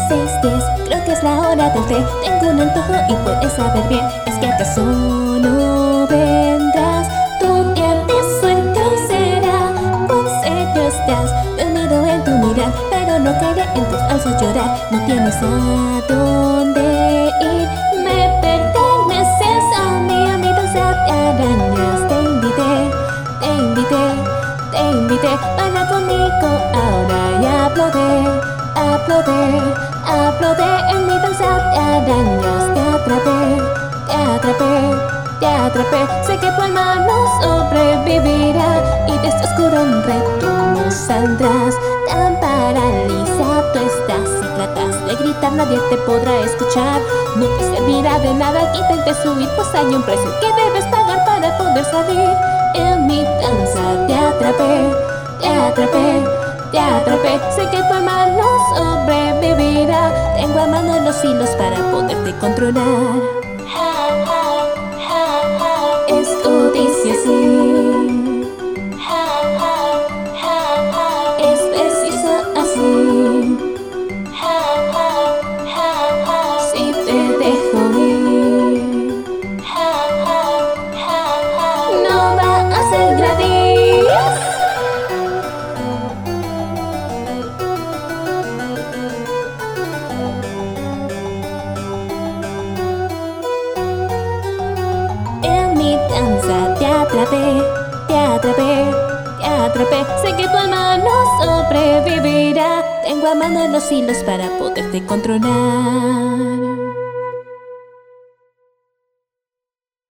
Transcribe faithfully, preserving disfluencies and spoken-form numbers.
seis diez, creo que es la hora del té. Tengo un antojo y puedes saber bien. ¿Es que acaso no vendrás? Tu mientes suerte hoy será. ¿Cuán serio estás? Veo miedo en tu mirar, pero no caeré en tus falsos llorar. No tienes a dónde ir. Me perteneces a mí, a mi danza de arañas. Te invité, te invité, te invité. Baila conmigo ahora y aplaude, aplaude, aplaude. En mi danza de arañas te atrapé, te atrapé, te atrapé. Sé que tu alma no sobrevivirá y de este oscuro reto no saldrás. Tan paralizado estás, si tratas de gritar nadie te podrá escuchar. No te servirá de nada que intentes huir, pues hay un precio que debes pagar para poder salir. En mi danza te atrapé, te atrapé, te atrapé. Sé que tu alma no sobrevivirá. Tengo a mano los hilos para poderte controlar. Esto dice así. Es preciso así. Si te dejo ir, no va a ser gratis. En mi danza te atrapé, te atrapé, te atrapé. Sé que tu alma no sobrevivirá. Tengo a mano los hilos para poderte controlar.